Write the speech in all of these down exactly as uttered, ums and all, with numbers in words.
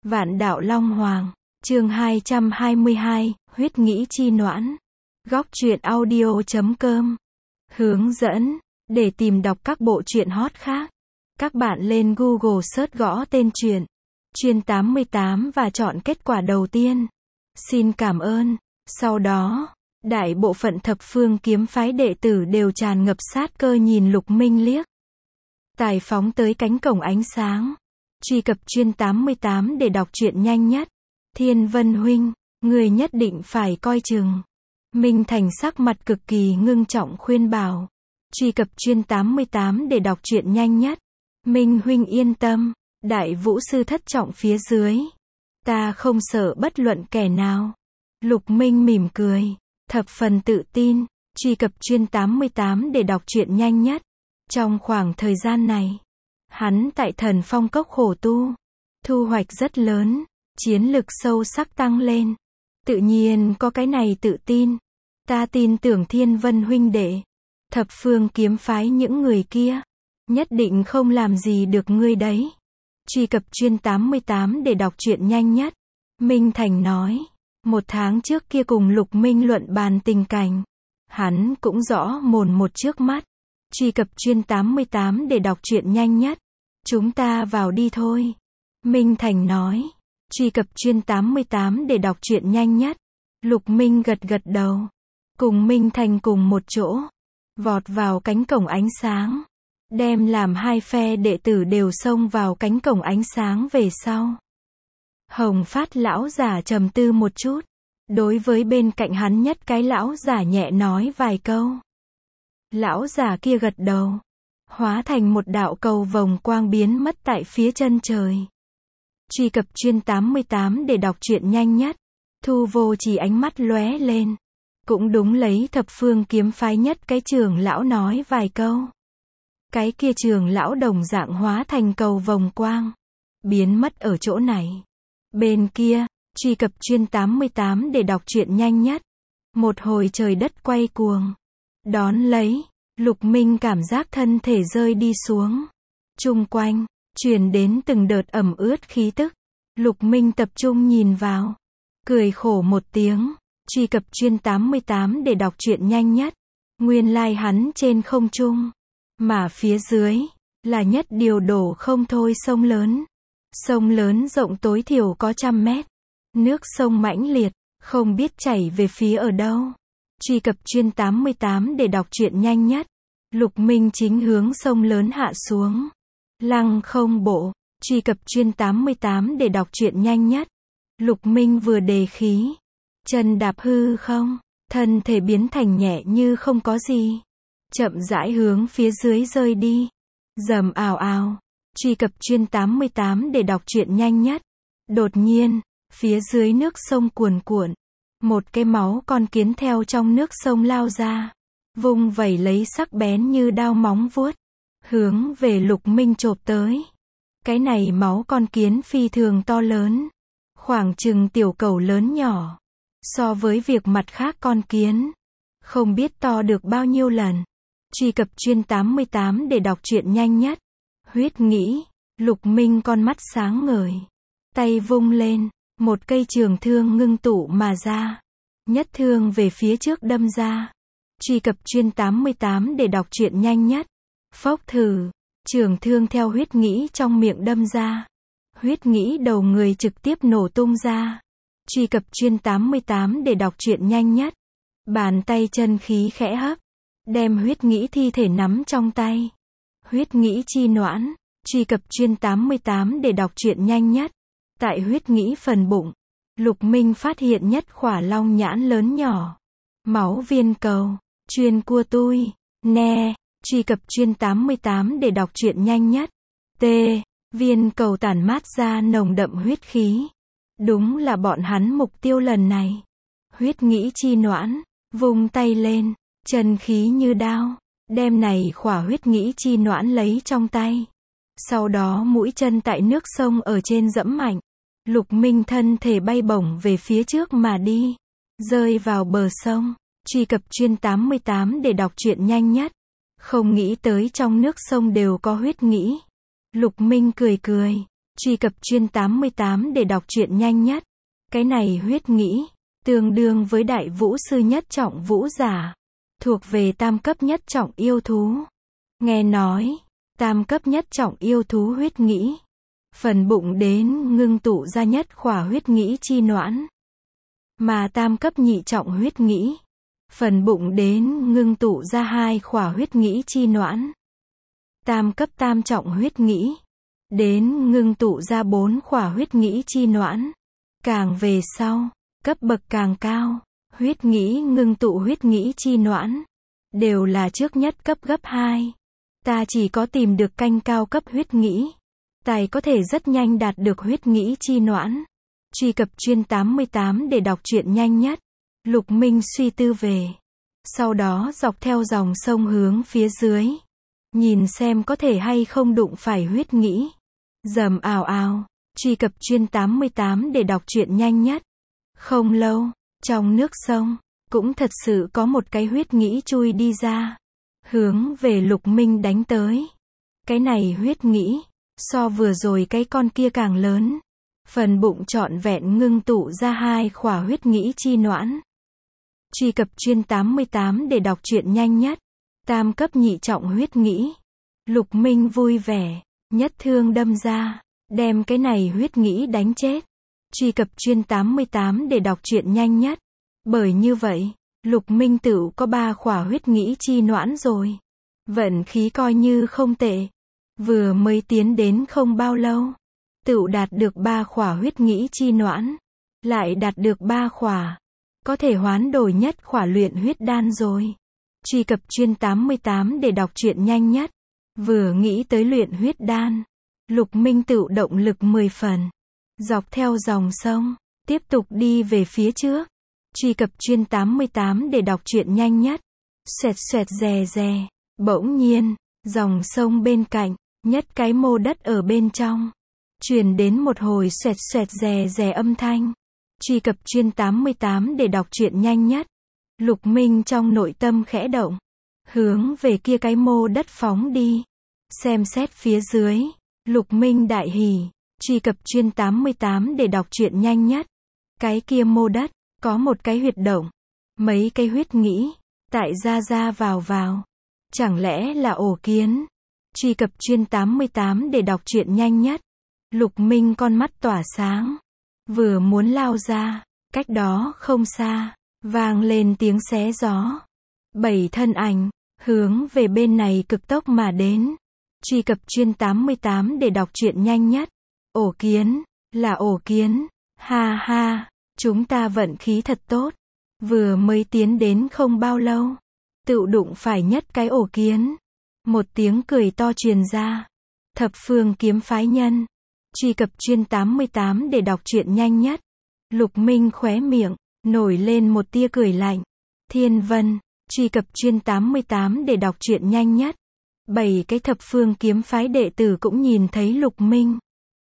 Vạn đạo Long Hoàng, chương hai trăm hai mươi hai, huyết nghĩ chi noãn. Góc truyện audio chấm com. Hướng dẫn, để tìm đọc các bộ truyện hot khác, các bạn lên Google search gõ tên truyện Chuyên tám mươi tám và chọn kết quả đầu tiên. Xin cảm ơn. Sau đó, đại bộ phận thập phương kiếm phái đệ tử đều tràn ngập sát cơ nhìn Lục Minh liếc. Tài phóng tới cánh cổng ánh sáng. Truy cập Chuyên tám mươi tám để đọc truyện nhanh nhất. Thiên Vân huynh, người nhất định phải coi chừng. Minh Thành sắc mặt cực kỳ ngưng trọng khuyên bảo. Truy cập Chuyên tám mươi tám để đọc truyện nhanh nhất. Minh huynh yên tâm, đại vũ sư thất trọng phía dưới, ta không sợ bất luận kẻ nào. Lục Minh mỉm cười, thập phần tự tin. Truy cập Chuyên tám mươi tám để đọc truyện nhanh nhất. Trong khoảng thời gian này, hắn tại Thần Phong Cốc khổ tu, thu hoạch rất lớn, chiến lực sâu sắc tăng lên. Tự nhiên có cái này tự tin. Ta tin tưởng Thiên Vân huynh đệ, thập phương kiếm phái những người kia, nhất định không làm gì được ngươi đấy. Truy cập Chuyên tám mươi tám để đọc truyện nhanh nhất. Minh Thành nói, một tháng trước kia cùng Lục Minh luận bàn tình cảnh, hắn cũng rõ mồn một trước mắt. Truy cập Chuyên tám mươi tám để đọc truyện nhanh nhất. Chúng ta vào đi thôi. Minh Thành nói. Truy cập Chuyên tám mươi tám để đọc truyện nhanh nhất. Lục Minh gật gật đầu. Cùng Minh Thành cùng một chỗ, vọt vào cánh cổng ánh sáng. Đem làm hai phe đệ tử đều xông vào cánh cổng ánh sáng về sau. Hồng Phát lão giả trầm tư một chút. Đối với bên cạnh hắn nhất cái lão giả nhẹ nói vài câu. Lão giả kia gật đầu, hóa thành một đạo cầu vồng quang biến mất tại phía chân trời. Truy cập Chuyên tám mươi tám để đọc truyện nhanh nhất. Thu Vô Chỉ ánh mắt lóe lên. Cũng đúng lấy thập phương kiếm phái nhất cái trưởng lão nói vài câu. Cái kia trưởng lão đồng dạng hóa thành cầu vồng quang, biến mất ở chỗ này. Bên kia, truy cập Chuyên tám mươi tám để đọc truyện nhanh nhất. Một hồi trời đất quay cuồng. Đón lấy, Lục Minh cảm giác thân thể rơi đi xuống. Chung quanh, truyền đến từng đợt ẩm ướt khí tức. Lục Minh tập trung nhìn vào, cười khổ một tiếng. Truy cập Chuyên tám mươi tám để đọc truyện nhanh nhất. Nguyên lai hắn trên không trung, mà phía dưới, là nhất điều đổ không thôi sông lớn. Sông lớn rộng tối thiểu có trăm mét. Nước sông mãnh liệt, không biết chảy về phía ở đâu. Truy cập Chuyên tám mươi tám để đọc truyện nhanh nhất. Lục Minh chính hướng sông lớn hạ xuống. Lăng không bộ. Truy cập Chuyên tám mươi tám để đọc truyện nhanh nhất. Lục Minh vừa đề khí, chân đạp hư không, thân thể biến thành nhẹ như không có gì, chậm rãi hướng phía dưới rơi đi. Rầm ào ào. Truy cập Chuyên tám mươi tám để đọc truyện nhanh nhất. Đột nhiên, phía dưới nước sông cuồn cuộn, một cái máu con kiến theo trong nước sông lao ra, vung vẩy lấy sắc bén như đao móng vuốt, hướng về Lục Minh chộp tới. Cái này máu con kiến phi thường to lớn, khoảng chừng tiểu cẩu lớn nhỏ. So với việc mặt khác con kiến, không biết to được bao nhiêu lần. Truy cập Chuyên tám mươi tám để đọc truyện nhanh nhất. Huyết nghĩ. Lục Minh con mắt sáng ngời, tay vung lên, một cây trường thương ngưng tụ mà ra, nhất thương về phía trước đâm ra. Truy cập Chuyên tám mươi tám để đọc truyện nhanh nhất. Phốc thử, trường thương theo huyết nghĩ trong miệng đâm ra. Huyết nghĩ đầu người trực tiếp nổ tung ra. Truy cập Chuyên tám mươi tám để đọc truyện nhanh nhất. Bàn tay chân khí khẽ hấp, đem huyết nghĩ thi thể nắm trong tay. Huyết nghĩ chi noãn. Truy cập Chuyên tám mươi tám để đọc truyện nhanh nhất. Tại huyết nghĩ phần bụng, Lục Minh phát hiện nhất khỏa long nhãn lớn nhỏ. Máu viên cầu. Chuyên cua tui. Nè. Truy cập Chuyên tám mươi tám để đọc truyện nhanh nhất. T. Viên cầu tản mát ra nồng đậm huyết khí. Đúng là bọn hắn mục tiêu lần này. Huyết nghĩ chi noãn. Vung tay lên, chân khí như đao, đem này khỏa huyết nghĩ chi noãn lấy trong tay. Sau đó mũi chân tại nước sông ở trên dẫm mạnh. Lục Minh thân thể bay bổng về phía trước mà đi, rơi vào bờ sông. Truy cập Chuyên tám mươi tám để đọc truyện nhanh nhất. Không nghĩ tới trong nước sông đều có huyết nghĩ. Lục Minh cười cười, Truy cập chuyên tám mươi tám để đọc truyện nhanh nhất. Cái này huyết nghĩ, tương đương với đại vũ sư nhất trọng vũ giả. Thuộc về tam cấp nhất trọng yêu thú. Nghe nói, tam cấp nhất trọng yêu thú huyết nghĩ. Phần bụng đến ngưng tụ ra nhất khỏa huyết nghĩ chi noãn. Mà tam cấp nhị trọng huyết nghĩ. Phần bụng đến ngưng tụ ra hai khỏa huyết nghĩ chi noãn. Tam cấp tam trọng huyết nghĩ. Đến ngưng tụ ra bốn khỏa huyết nghĩ chi noãn. Càng về sau, cấp bậc càng cao, huyết nghĩ ngưng tụ huyết nghĩ chi noãn. Đều là trước nhất cấp gấp hai. Ta chỉ có tìm được canh cao cấp huyết nghĩ. Tài có thể rất nhanh đạt được huyết nghĩ chi noãn. Truy cập chuyên tám mươi tám để đọc truyện nhanh nhất. Lục Minh suy tư về. Sau đó dọc theo dòng sông hướng phía dưới. Nhìn xem có thể hay không đụng phải huyết nghĩ. Rầm ào ào. Truy cập chuyên tám mươi tám để đọc truyện nhanh nhất. Không lâu, trong nước sông, cũng thật sự có một cái huyết nghĩ chui đi ra. Hướng về Lục Minh đánh tới. Cái này huyết nghĩ, so vừa rồi cái con kia càng lớn. Phần bụng trọn vẹn ngưng tụ ra hai khỏa huyết nghĩ chi noãn. Truy cập chuyên tám mươi tám để đọc truyện nhanh nhất. Tam cấp nhị trọng huyết nghĩ. Lục Minh vui vẻ, nhất thương đâm ra, đem cái này huyết nghĩ đánh chết. Truy cập chuyên tám mươi tám để đọc truyện nhanh nhất. Bởi như vậy, Lục Minh tựu có ba khỏa huyết nghĩ chi noãn rồi. Vận khí coi như không tệ. Vừa mới tiến đến không bao lâu, tựu đạt được ba khỏa huyết nghĩ chi noãn. Lại đạt được ba khỏa. Có thể hoán đổi nhất khỏa luyện huyết đan rồi. Truy cập chuyên tám mươi tám để đọc truyện nhanh nhất. Vừa nghĩ tới luyện huyết đan, Lục Minh tựu động lực mười phần. Dọc theo dòng sông, tiếp tục đi về phía trước. Truy cập chuyên tám mươi tám để đọc truyện nhanh nhất. Xoẹt xoẹt rè rè. Bỗng nhiên, dòng sông bên cạnh, nhất cái mô đất ở bên trong. Truyền đến một hồi xoẹt xoẹt rè rè âm thanh. Truy cập chuyên tám mươi tám để đọc truyện nhanh nhất. Lục Minh trong nội tâm khẽ động. Hướng về kia cái mô đất phóng đi. Xem xét phía dưới. Lục Minh đại hỉ. Truy cập chuyên tám mươi tám để đọc truyện nhanh nhất. Cái kia mô đất, có một cái huyệt động. Mấy cái huyết nghĩ. Tại ra ra vào vào. Chẳng lẽ là ổ kiến? Truy cập chuyên tám mươi tám để đọc truyện nhanh nhất. Lục Minh con mắt tỏa sáng. Vừa muốn lao ra. Cách đó không xa. Vang lên tiếng xé gió. Bảy thân ảnh. Hướng về bên này cực tốc mà đến. Truy cập chuyên tám mươi tám để đọc truyện nhanh nhất. Ổ kiến. Là ổ kiến. Ha ha. Chúng ta vận khí thật tốt. Vừa mới tiến đến không bao lâu. Tựu đụng phải nhất cái ổ kiến. Một tiếng cười to truyền ra. Thập phương kiếm phái nhân. Truy cập chuyên tám mươi tám để đọc truyện nhanh nhất. Lục Minh khóe miệng, nổi lên một tia cười lạnh. Thiên Vân. Truy cập chuyên tám mươi tám để đọc truyện nhanh nhất. Bảy cái thập phương kiếm phái đệ tử cũng nhìn thấy Lục Minh.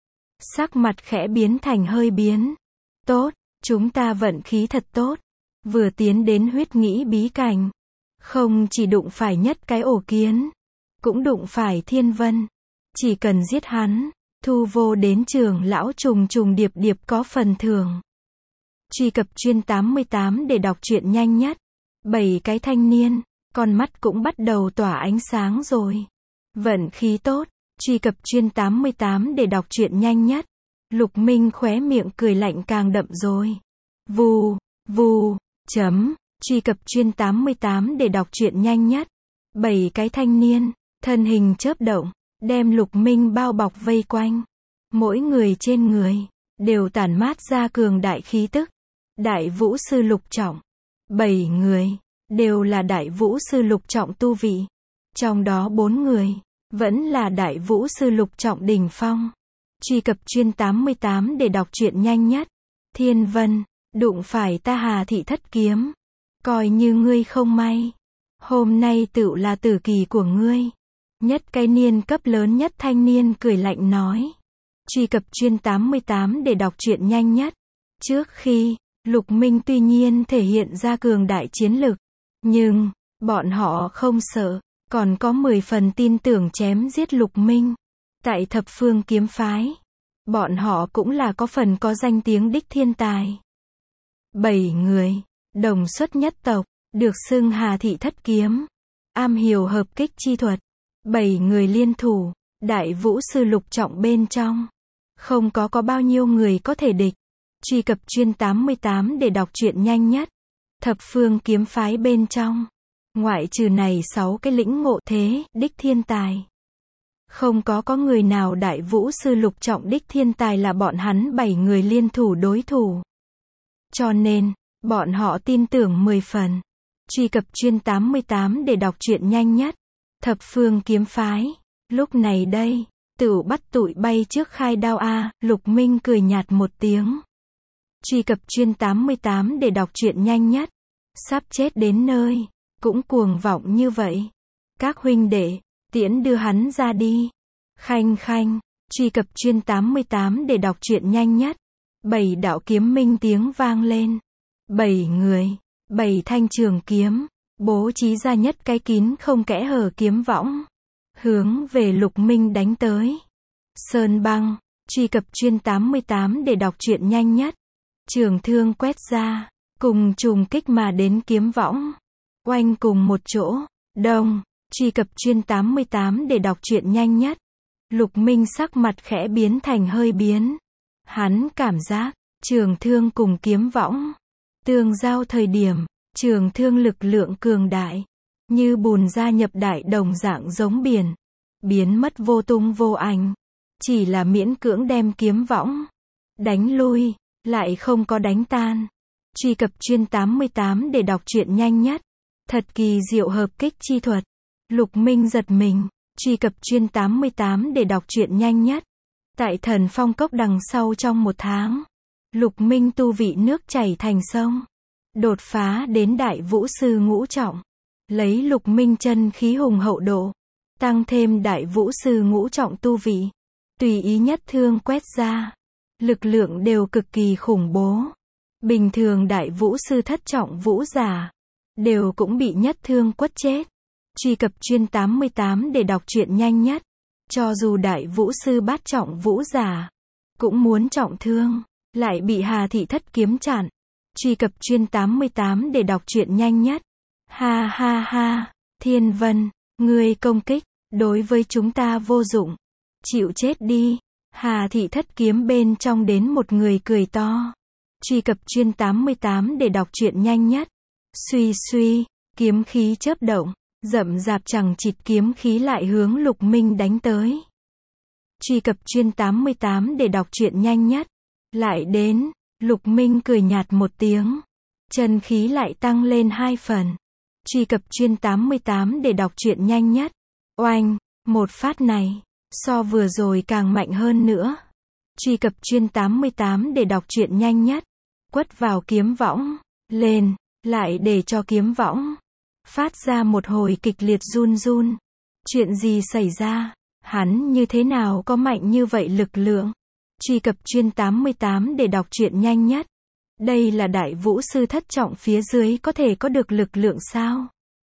Sắc mặt khẽ biến thành hơi biến. Tốt, chúng ta vận khí thật tốt. Vừa tiến đến huyết nghĩ bí cảnh. Không chỉ đụng phải nhất cái ổ kiến. Cũng đụng phải Thiên Vân. Chỉ cần giết hắn. Thu vô đến trường lão trùng trùng điệp điệp có phần thưởng. Truy cập chuyên tám mươi tám để đọc truyện nhanh nhất. Bảy cái thanh niên. Con mắt cũng bắt đầu tỏa ánh sáng rồi. Vận khí tốt. Truy cập chuyên tám mươi tám để đọc truyện nhanh nhất. Lục Minh khóe miệng cười lạnh càng đậm rồi. Vù, vù, chấm. Truy cập chuyên tám mươi tám để đọc truyện nhanh nhất. Bảy cái thanh niên. Thân hình chớp động. Đem Lục Minh bao bọc vây quanh. Mỗi người trên người. Đều tản mát ra cường đại khí tức. Đại vũ sư lục trọng. Bảy người. Đều là đại vũ sư lục trọng tu vị. Trong đó bốn người. Vẫn là đại vũ sư lục trọng đỉnh phong. Truy cập chuyên tám mươi tám để đọc truyện nhanh nhất. Thiên Vân. Đụng phải ta Hà Thị thất kiếm. Coi như ngươi không may. Hôm nay tựu là tử kỳ của ngươi. Nhất cái niên cấp lớn nhất thanh niên cười lạnh nói. Truy cập chuyên tám mươi tám để đọc truyện nhanh nhất. Trước khi, Lục Minh tuy nhiên thể hiện ra cường đại chiến lực. Nhưng, bọn họ không sợ. Còn có mười phần tin tưởng chém giết Lục Minh. Tại thập phương kiếm phái. Bọn họ cũng là có phần có danh tiếng đích thiên tài. Bảy người, đồng xuất nhất tộc, được xưng Hà Thị Thất Kiếm, am hiểu hợp kích chi thuật. Bảy người liên thủ, Đại Vũ Sư lục trọng bên trong. Không có có bao nhiêu người có thể địch. Truy cập chuyên tám mươi tám để đọc truyện nhanh nhất. Thập phương kiếm phái bên trong. Ngoại trừ này sáu cái lĩnh ngộ thế, đích thiên tài. Không có có người nào Đại Vũ Sư lục trọng đích thiên tài là bọn hắn bảy người liên thủ đối thủ. Cho nên, bọn họ tin tưởng mười phần. Truy cập chuyên tám mươi tám để đọc truyện nhanh nhất. Thập phương kiếm phái. Lúc này đây, tửu bắt tụi bay trước khai đao a, Lục Minh cười nhạt một tiếng. Truy cập chuyên tám mươi tám để đọc truyện nhanh nhất. Sắp chết đến nơi, cũng cuồng vọng như vậy. Các huynh đệ, tiễn đưa hắn ra đi. Khanh khanh, truy cập chuyên tám mươi tám để đọc truyện nhanh nhất. Bảy đạo kiếm minh tiếng vang lên. Bảy người, bảy thanh trường kiếm, bố trí ra nhất cái kín không kẽ hở kiếm võng. Hướng về Lục Minh đánh tới. Sơn băng, truy cập chuyên tám mươi tám để đọc truyện nhanh nhất. Trường thương quét ra, cùng trùng kích mà đến kiếm võng. Oanh cùng một chỗ, đông, truy cập chuyên tám mươi tám để đọc truyện nhanh nhất. Lục Minh sắc mặt khẽ biến thành hơi biến. Hắn cảm giác, trường thương cùng kiếm võng. Tương giao thời điểm, trường thương lực lượng cường đại. Như bùn gia nhập đại đồng dạng giống biển. Biến mất vô tung vô ảnh. Chỉ là miễn cưỡng đem kiếm võng. Đánh lui, lại không có đánh tan. Truy cập chuyên tám mươi tám để đọc truyện nhanh nhất. Thật kỳ diệu hợp kích chi thuật. Lục Minh giật mình. Truy cập chuyên tám mươi tám để đọc truyện nhanh nhất. Tại Thần Phong Cốc đằng sau trong một tháng. Lục Minh tu vị nước chảy thành sông. Đột phá đến Đại Vũ Sư ngũ trọng. Lấy Lục Minh chân khí hùng hậu độ. Tăng thêm Đại Vũ Sư ngũ trọng tu vị. Tùy ý nhất thương quét ra. Lực lượng đều cực kỳ khủng bố. Bình thường Đại Vũ Sư thất trọng vũ giả. Đều cũng bị nhất thương quất chết. Truy cập chuyên tám mươi tám để đọc truyện nhanh nhất. Cho dù Đại Vũ Sư bát trọng vũ giả. Cũng muốn trọng thương. Lại bị Hà Thị Thất Kiếm chặn. Truy cập chuyên tám mươi tám để đọc truyện nhanh nhất. Ha ha ha, Thiên Vân, ngươi công kích, đối với chúng ta vô dụng. Chịu chết đi. Hà Thị Thất Kiếm bên trong đến một người cười to. Truy cập chuyên tám mươi tám để đọc truyện nhanh nhất. Suy suy, kiếm khí chớp động, rậm rạp chằng chịt kiếm khí lại hướng Lục Minh đánh tới. Truy cập chuyên tám mươi tám để đọc truyện nhanh nhất. Lại đến, Lục Minh cười nhạt một tiếng. Chân khí lại tăng lên hai phần. Truy cập chuyên tám mươi tám để đọc truyện nhanh nhất. Oanh, một phát này, so vừa rồi càng mạnh hơn nữa. Truy cập chuyên tám mươi tám để đọc truyện nhanh nhất. Quất vào kiếm võng, lên, lại để cho kiếm võng. Phát ra một hồi kịch liệt run run. Chuyện gì xảy ra? Hắn như thế nào có mạnh như vậy lực lượng? Truy cập chuyên tám mươi tám để đọc truyện nhanh nhất. Đây là Đại Vũ Sư thất trọng phía dưới có thể có được lực lượng sao?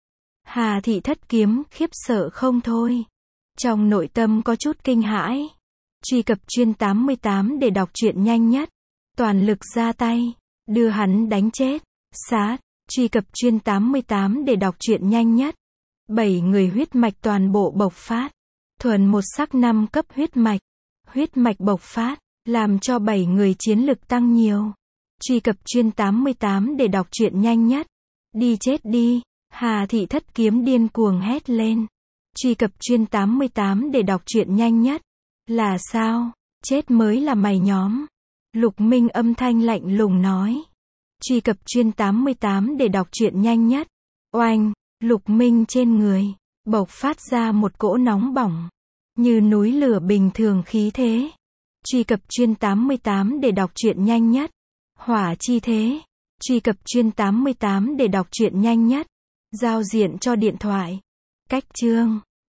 Hà Thị Thất Kiếm khiếp sợ không thôi. Trong nội tâm có chút kinh hãi. Truy cập chuyên tám mươi tám để đọc truyện nhanh nhất. Toàn lực ra tay, đưa hắn đánh chết. Sát, truy cập chuyên tám mươi tám để đọc truyện nhanh nhất. Bảy người huyết mạch toàn bộ bộc phát. Thuần một sắc năm cấp huyết mạch. Huyết mạch bộc phát, làm cho bảy người chiến lực tăng nhiều. Truy cập chuyên tám mươi tám để đọc truyện nhanh nhất. Đi chết đi. Hà Thị Thất Kiếm điên cuồng hét lên. Truy cập chuyên tám mươi tám để đọc truyện nhanh nhất. Là sao? Chết mới là mày nhóm. Lục Minh âm thanh lạnh lùng nói. Truy cập chuyên tám mươi tám để đọc truyện nhanh nhất. Oanh, Lục Minh trên người, bộc phát ra một cỗ nóng bỏng. Như núi lửa bình thường khí thế. Truy cập chuyên tám mươi tám để đọc truyện nhanh nhất. Hỏa chi thế. Truy cập chuyên tám mươi tám để đọc truyện nhanh nhất. Giao diện cho điện thoại. Cách chương